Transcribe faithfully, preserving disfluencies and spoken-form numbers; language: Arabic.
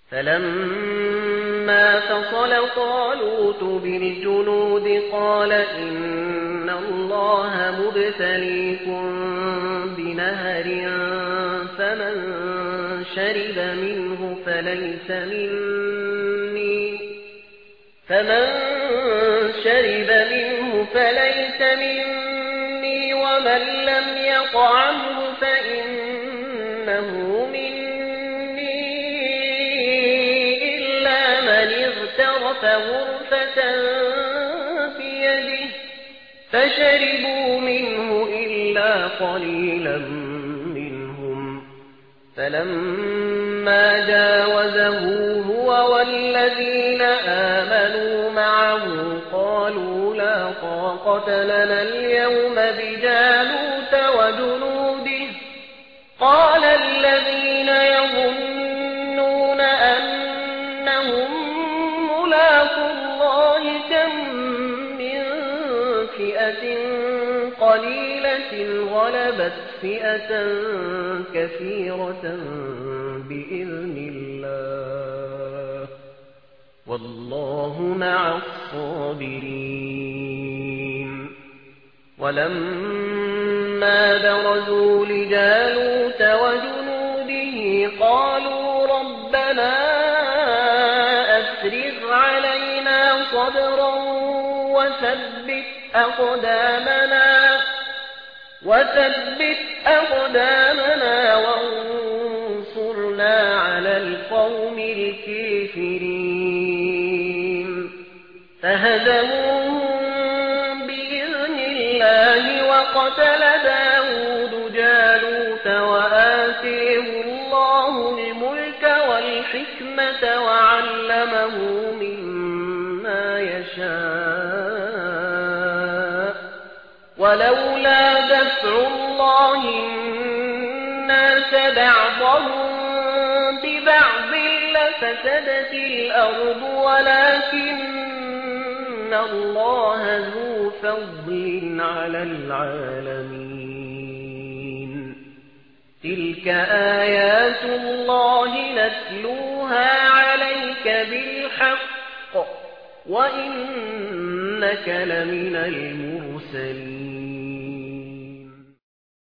فلما فصل طالوت بالجنود قال إن الله مبتليكم بنهر فمن شرب منه فليس مني فمن شرب منه فليس مني ومن لم يطعمه فإنه مني إلا من اغترف غرفة بيده فشربوا منه إلا قليلا منهم فلما جاوزه هو والذين آمنوا معه قالوا لا طاقة لنا اليوم بجالوت وجنوده قال الذين يظنون أنهم ملاقو الله كم من فئة قليلة غلبت فئة كثيرة بإذن الله والله مع الصابرين ولما برزوا لجالوت وجنوده قالوا ربنا أفرغ علينا صبرا وثبت أقدامنا وثبت أقدامنا وانصرنا على القوم الكافرين فهزموهم بإذن الله وقتل داود جالوت وآتيه الله الملك والحكمة وعلمه مما يشاء ولولا دفع الله الناس بعضهم ببعض لفسدت الأرض ولكن الله ذو فضل على العالمين تلك آيات الله نتلوها عليك بالحق وإنك لمن المرسلين